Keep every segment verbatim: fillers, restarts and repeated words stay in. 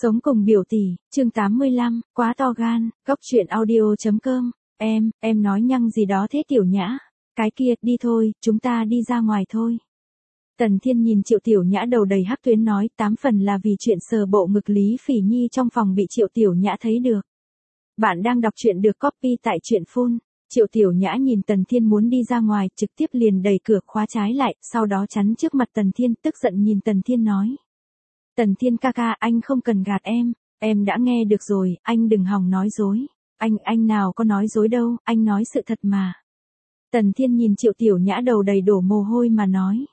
Sống cùng biểu tỷ, chương tám mươi lăm, quá to gan, góc truyện audio.com, em, em nói nhăng gì đó thế Tiểu Nhã, cái kia, đi thôi, chúng ta đi ra ngoài thôi. Tần Thiên nhìn Triệu Tiểu Nhã đầu đầy hắc tuyến nói, tám phần là vì chuyện sờ bộ ngực Lý Phỉ Nhi trong phòng bị Triệu Tiểu Nhã thấy được. Bạn đang đọc truyện được copy tại truyện phone. Triệu Tiểu Nhã nhìn Tần Thiên muốn đi ra ngoài, trực tiếp liền đẩy cửa khóa trái lại, sau đó chắn trước mặt Tần Thiên, tức giận nhìn Tần Thiên nói. Tần Thiên ca ca, anh không cần gạt em, em đã nghe được rồi, anh đừng hòng nói dối. Anh, anh nào có nói dối đâu, anh nói sự thật mà. Tần Thiên nhìn Triệu Tiểu Nhã đầu đầy đổ mồ hôi mà nói.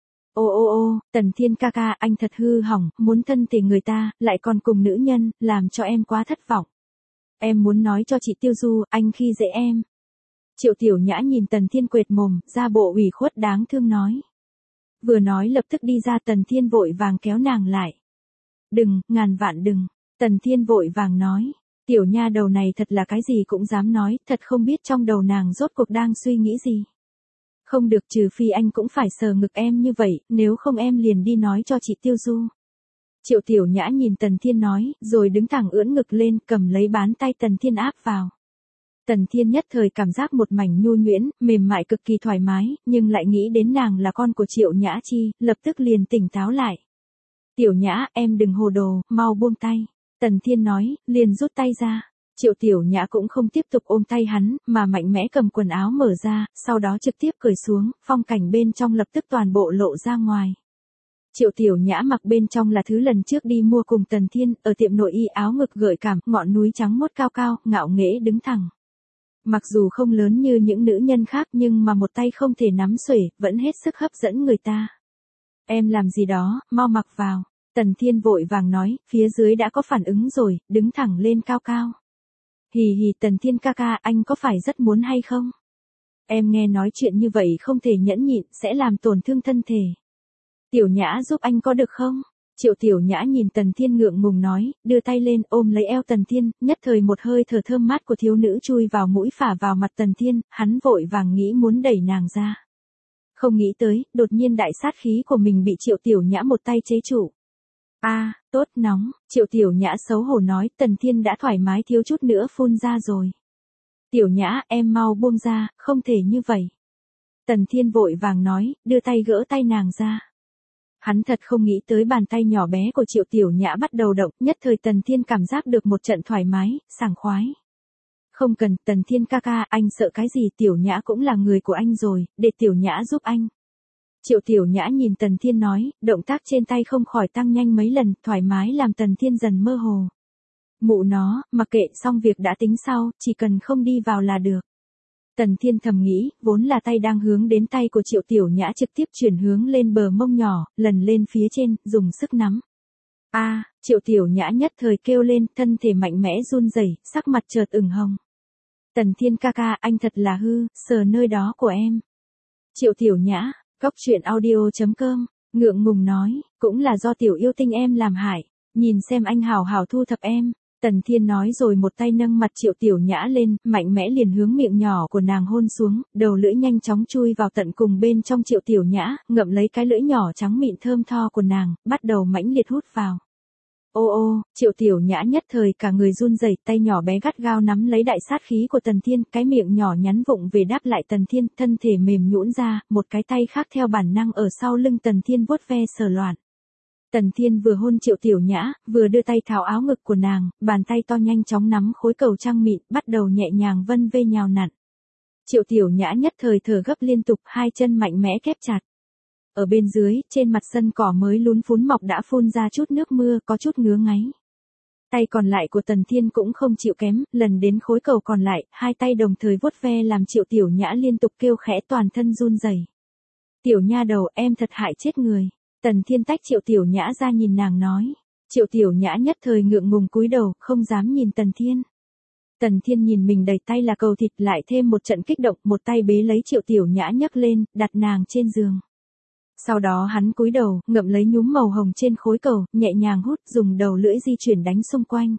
Ô ô ô, Tần Thiên ca ca, anh thật hư hỏng, muốn thân thể người ta, lại còn cùng nữ nhân, làm cho em quá thất vọng. Em muốn nói cho chị Tiêu Du, anh khi dễ em. Triệu Tiểu Nhã nhìn Tần Thiên quệt mồm, ra bộ ủy khuất đáng thương nói. Vừa nói lập tức đi ra, Tần Thiên vội vàng kéo nàng lại. Đừng, ngàn vạn đừng. Tần Thiên vội vàng nói. Tiểu nha đầu này thật là cái gì cũng dám nói, thật không biết trong đầu nàng rốt cuộc đang suy nghĩ gì. Không được, trừ phi anh cũng phải sờ ngực em như vậy, nếu không em liền đi nói cho chị Tiêu Du. Triệu Tiểu Nhã nhìn Tần Thiên nói, rồi đứng thẳng ưỡn ngực lên, cầm lấy bán tay Tần Thiên áp vào. Tần Thiên nhất thời cảm giác một mảnh nhu nhuyễn, mềm mại cực kỳ thoải mái, nhưng lại nghĩ đến nàng là con của Triệu Nhã Chi, lập tức liền tỉnh táo lại. Tiểu Nhã, em đừng hồ đồ, mau buông tay. Tần Thiên nói, liền rút tay ra. Triệu Tiểu Nhã cũng không tiếp tục ôm tay hắn, mà mạnh mẽ cầm quần áo mở ra, sau đó trực tiếp cởi xuống, phong cảnh bên trong lập tức toàn bộ lộ ra ngoài. Triệu Tiểu Nhã mặc bên trong là thứ lần trước đi mua cùng Tần Thiên, ở tiệm nội y, áo ngực gợi cảm, ngọn núi trắng mốt cao cao, ngạo nghễ đứng thẳng. Mặc dù không lớn như những nữ nhân khác nhưng mà một tay không thể nắm xuể, vẫn hết sức hấp dẫn người ta. Em làm gì đó, mau mặc vào. Tần Thiên vội vàng nói, phía dưới đã có phản ứng rồi, đứng thẳng lên cao cao. Hì hì, Tần Thiên ca ca, anh có phải rất muốn hay không? Em nghe nói chuyện như vậy không thể nhẫn nhịn, sẽ làm tổn thương thân thể. Tiểu Nhã giúp anh có được không? Triệu Tiểu Nhã nhìn Tần Thiên ngượng ngùng nói, đưa tay lên ôm lấy eo Tần Thiên, nhất thời một hơi thở thơm mát của thiếu nữ chui vào mũi phả vào mặt Tần Thiên, hắn vội vàng nghĩ muốn đẩy nàng ra. Không nghĩ tới, đột nhiên đại sát khí của mình bị Triệu Tiểu Nhã một tay chế trụ. A, à, tốt nóng, Triệu Tiểu Nhã xấu hổ nói, Tần Thiên đã thoải mái thiếu chút nữa phun ra rồi. Tiểu Nhã, em mau buông ra, không thể như vậy. Tần Thiên vội vàng nói, đưa tay gỡ tay nàng ra. Hắn thật không nghĩ tới bàn tay nhỏ bé của Triệu Tiểu Nhã bắt đầu động, nhất thời Tần Thiên cảm giác được một trận thoải mái, sảng khoái. Không cần, Tần Thiên ca ca, anh sợ cái gì, Tiểu Nhã cũng là người của anh rồi, để Tiểu Nhã giúp anh. Triệu Tiểu Nhã nhìn Tần Thiên nói, động tác trên tay không khỏi tăng nhanh mấy lần, thoải mái làm Tần Thiên dần mơ hồ. Mụ nó, mặc kệ, xong việc đã tính sau, chỉ cần không đi vào là được. Tần Thiên thầm nghĩ, vốn là tay đang hướng đến tay của Triệu Tiểu Nhã trực tiếp chuyển hướng lên bờ mông nhỏ, lần lên phía trên, dùng sức nắm. A, à, Triệu Tiểu Nhã nhất thời kêu lên, thân thể mạnh mẽ run rẩy, sắc mặt chợt ửng hồng. Tần Thiên ca ca, anh thật là hư, sờ nơi đó của em. Triệu Tiểu Nhã, góc truyện audio.com, ngượng ngùng nói, cũng là do tiểu yêu tinh em làm hại, nhìn xem anh hảo hảo thu thập em. Tần Thiên nói rồi một tay nâng mặt Triệu Tiểu Nhã lên, mạnh mẽ liền hướng miệng nhỏ của nàng hôn xuống, đầu lưỡi nhanh chóng chui vào tận cùng bên trong Triệu Tiểu Nhã, ngậm lấy cái lưỡi nhỏ trắng mịn thơm tho của nàng, bắt đầu mãnh liệt hút vào. Ô ô, Triệu Tiểu Nhã nhất thời cả người run rẩy, tay nhỏ bé gắt gao nắm lấy đại sát khí của Tần Thiên, cái miệng nhỏ nhắn vụng về đáp lại Tần Thiên, thân thể mềm nhũn ra, một cái tay khác theo bản năng ở sau lưng Tần Thiên vuốt ve sờ loạn. Tần Thiên vừa hôn Triệu Tiểu Nhã, vừa đưa tay tháo áo ngực của nàng, bàn tay to nhanh chóng nắm khối cầu trang mịn, bắt đầu nhẹ nhàng vân vê nhào nặn. Triệu Tiểu Nhã nhất thời thở gấp liên tục, hai chân mạnh mẽ kép chặt. Ở bên dưới, trên mặt sân cỏ mới lún phún mọc đã phun ra chút nước mưa, có chút ngứa ngáy. Tay còn lại của Tần Thiên cũng không chịu kém, lần đến khối cầu còn lại, hai tay đồng thời vuốt ve làm Triệu Tiểu Nhã liên tục kêu khẽ, toàn thân run rẩy. Tiểu nha đầu, em thật hại chết người. Tần Thiên tách Triệu Tiểu Nhã ra nhìn nàng nói. Triệu Tiểu Nhã nhất thời ngượng ngùng cúi đầu, không dám nhìn Tần Thiên. Tần Thiên nhìn mình đầy tay là cầu thịt, lại thêm một trận kích động, một tay bế lấy Triệu Tiểu Nhã nhấc lên, đặt nàng trên giường. Sau đó hắn cúi đầu, ngậm lấy nhúm màu hồng trên khối cầu, nhẹ nhàng hút, dùng đầu lưỡi di chuyển đánh xung quanh.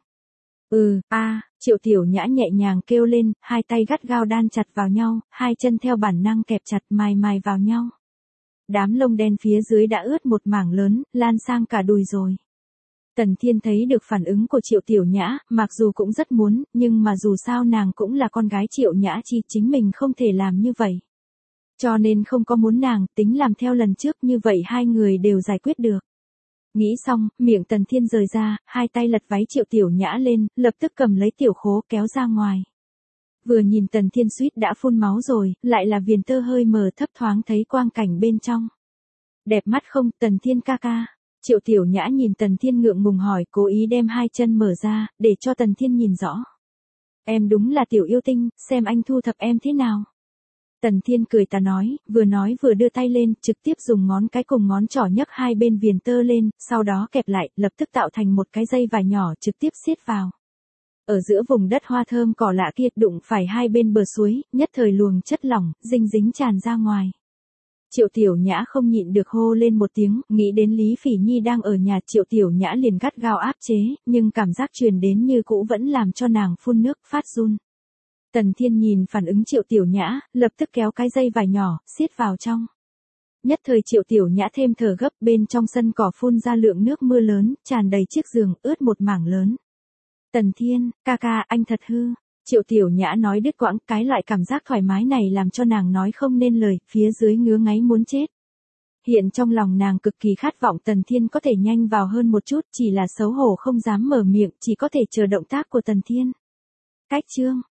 Ừ, a, à, Triệu Tiểu Nhã nhẹ nhàng kêu lên, hai tay gắt gao đan chặt vào nhau, hai chân theo bản năng kẹp chặt mài mài vào nhau. Đám lông đen phía dưới đã ướt một mảng lớn, lan sang cả đùi rồi. Tần Thiên thấy được phản ứng của Triệu Tiểu Nhã, mặc dù cũng rất muốn, nhưng mà dù sao nàng cũng là con gái Triệu Nhã Chi, chính mình không thể làm như vậy. Cho nên không có muốn nàng, tính làm theo lần trước, như vậy hai người đều giải quyết được. Nghĩ xong, miệng Tần Thiên rời ra, hai tay lật váy Triệu Tiểu Nhã lên, lập tức cầm lấy tiểu khố kéo ra ngoài. Vừa nhìn Tần Thiên suýt đã phun máu rồi, lại là viền tơ hơi mờ thấp thoáng thấy quang cảnh bên trong. Đẹp mắt không, Tần Thiên ca ca? Triệu Tiểu Nhã nhìn Tần Thiên ngượng ngùng hỏi, cố ý đem hai chân mở ra, để cho Tần Thiên nhìn rõ. Em đúng là tiểu yêu tinh, xem anh thu thập em thế nào. Tần Thiên cười ta nói, vừa nói vừa đưa tay lên, trực tiếp dùng ngón cái cùng ngón trỏ nhấc hai bên viền tơ lên, sau đó kẹp lại, lập tức tạo thành một cái dây vải nhỏ trực tiếp siết vào. Ở giữa vùng đất hoa thơm cỏ lạ kia, đụng phải hai bên bờ suối, nhất thời luồng chất lỏng, dinh dính tràn ra ngoài. Triệu Tiểu Nhã không nhịn được hô lên một tiếng, nghĩ đến Lý Phỉ Nhi đang ở nhà, Triệu Tiểu Nhã liền gắt gao áp chế, nhưng cảm giác truyền đến như cũ vẫn làm cho nàng phun nước, phát run. Tần Thiên nhìn phản ứng Triệu Tiểu Nhã, lập tức kéo cái dây vải nhỏ, siết vào trong. Nhất thời Triệu Tiểu Nhã thêm thở gấp, bên trong sân cỏ phun ra lượng nước mưa lớn, tràn đầy chiếc giường, ướt một mảng lớn. Tần Thiên, ca ca, anh thật hư. Triệu Tiểu Nhã nói đứt quãng, cái loại cảm giác thoải mái này làm cho nàng nói không nên lời, phía dưới ngứa ngáy muốn chết. Hiện trong lòng nàng cực kỳ khát vọng Tần Thiên có thể nhanh vào hơn một chút, chỉ là xấu hổ không dám mở miệng, chỉ có thể chờ động tác của Tần Thiên. Cách chương